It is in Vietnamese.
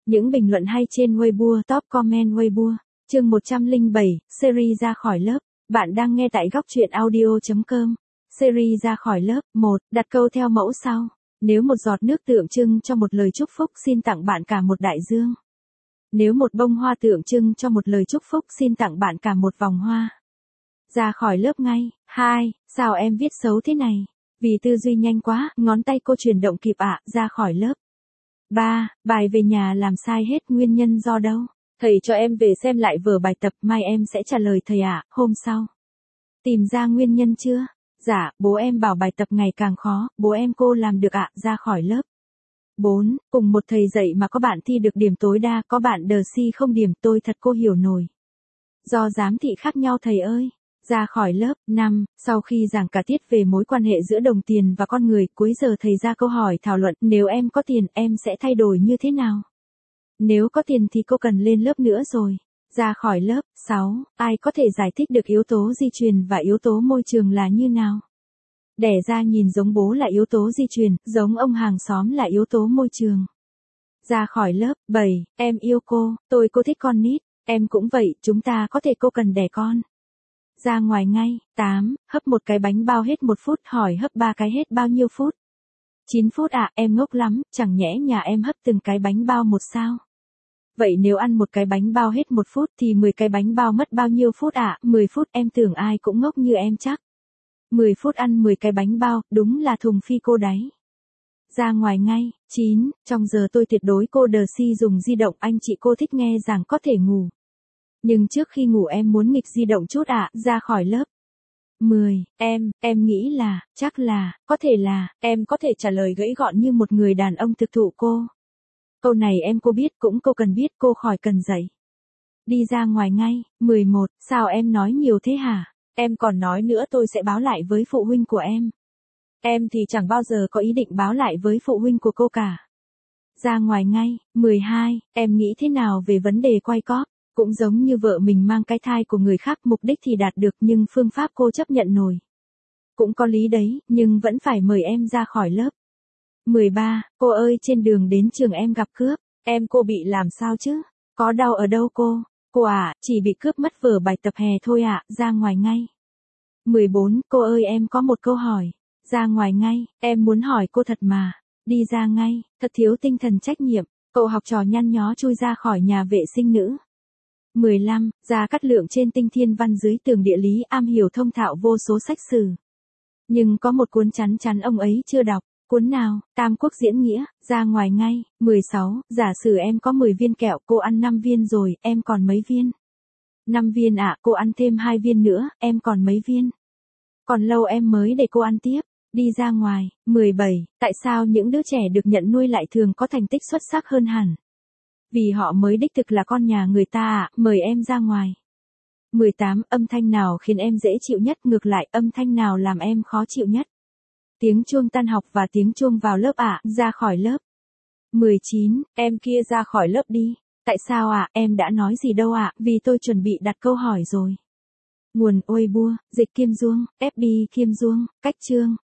Những bình luận hay trên Weibo, top comment Weibo. Chương 107, series ra khỏi lớp. Bạn đang nghe tại góc truyện audio.com. Series ra khỏi lớp. 1. Đặt câu theo mẫu sau. Nếu một giọt nước tượng trưng cho một lời chúc phúc, xin tặng bạn cả một đại dương. Nếu một bông hoa tượng trưng cho một lời chúc phúc, xin tặng bạn cả một vòng hoa. Ra khỏi lớp ngay. 2. Sao em viết xấu thế này? Vì tư duy nhanh quá, ngón tay cô chuyển động kịp ạ. Ra khỏi lớp. 3. Bài về nhà làm sai hết, nguyên nhân do đâu? Thầy cho em về xem lại vở bài tập, mai em sẽ trả lời thầy ạ. Hôm sau. Tìm ra nguyên nhân chưa? Dạ, bố em bảo bài tập ngày càng khó, bố em cô làm được ạ. Ra khỏi lớp. 4. Cùng một thầy dạy mà có bạn thi được điểm tối đa, có bạn đờ si không điểm, tôi thật cô hiểu nổi. Do giám thị khác nhau thầy ơi. Ra khỏi lớp. 5. Sau khi giảng cả tiết về mối quan hệ giữa đồng tiền và con người, cuối giờ thầy ra câu hỏi thảo luận, nếu em có tiền, em sẽ thay đổi như thế nào? Nếu có tiền thì cô cần lên lớp nữa rồi. Ra khỏi lớp. 6. Ai có thể giải thích được yếu tố di truyền và yếu tố môi trường là như nào? Đẻ ra nhìn giống bố là yếu tố di truyền, giống ông hàng xóm là yếu tố môi trường. Ra khỏi lớp. 7. Em yêu cô thích con nít, em cũng vậy, chúng ta có thể cô cần đẻ con. Ra ngoài ngay. 8. Hấp một cái bánh bao hết 1 phút, hỏi hấp 3 cái hết bao nhiêu phút? 9 phút ạ. Em ngốc lắm, chẳng nhẽ nhà em hấp từng cái bánh bao một sao? Vậy nếu ăn một cái bánh bao hết 1 phút thì 10 cái bánh bao mất bao nhiêu phút ạ? 10 phút. Em tưởng ai cũng ngốc như em chắc. 10 phút ăn 10 cái bánh bao, đúng là thùng phi cô đấy. Ra ngoài ngay. 9. Trong giờ tôi tuyệt đối cô đờ si dùng di động, anh chị cô thích nghe giảng có thể ngủ. Nhưng trước khi ngủ em muốn nghịch di động chút ạ. Ra khỏi lớp. 10. Em nghĩ là, chắc là, có thể là, em có thể trả lời gãy gọn như một người đàn ông thực thụ cô. Câu này cô biết, cũng cô cần biết, cô khỏi cần dạy. Đi ra ngoài ngay. 11. Sao em nói nhiều thế hả? Em còn nói nữa, tôi sẽ báo lại với phụ huynh của em. Em thì chẳng bao giờ có ý định báo lại với phụ huynh của cô cả. Ra ngoài ngay. 12. Em nghĩ thế nào về vấn đề quay cóp? Cũng giống như vợ mình mang cái thai của người khác, mục đích thì đạt được nhưng phương pháp cô chấp nhận nổi. Cũng có lý đấy, nhưng vẫn phải mời em ra khỏi lớp. 13. Cô ơi, trên đường đến trường em gặp cướp. Cô bị làm sao chứ? Có đau ở đâu cô? Cô à, chỉ bị cướp mất vở bài tập hè thôi ạ. Ra ngoài ngay. 14. Cô ơi, em có một câu hỏi. Ra ngoài ngay. Em muốn hỏi cô thật mà. Đi ra ngay. Thật thiếu tinh thần trách nhiệm. Cậu học trò nhăn nhó chui ra khỏi nhà vệ sinh nữ. 15. Gia Cát Lượng trên tinh thiên văn dưới tường địa lý, am hiểu thông thạo vô số sách sử. Nhưng có một cuốn chắn chắn ông ấy chưa đọc. Cuốn nào? Tam Quốc diễn nghĩa. Ra ngoài ngay. 16. Giả sử em có 10 viên kẹo, cô ăn 5 viên rồi, em còn mấy viên? 5 viên ạ. Cô ăn thêm 2 viên nữa, em còn mấy viên? Còn lâu em mới để cô ăn tiếp. Đi ra ngoài. 17. Tại sao những đứa trẻ được nhận nuôi lại thường có thành tích xuất sắc hơn hẳn? Vì họ mới đích thực là con nhà người ta ạ. Mời em ra ngoài. 18. Âm thanh nào khiến em dễ chịu nhất, ngược lại, âm thanh nào làm em khó chịu nhất? Tiếng chuông tan học và tiếng chuông vào lớp ạ. Ra khỏi lớp. 19. Em kia ra khỏi lớp đi. Tại sao ạ? Em đã nói gì đâu ạ, vì tôi chuẩn bị đặt câu hỏi rồi. Nguồn Weibo, dịch Kim Duong, FB Kim Duong, cách chương.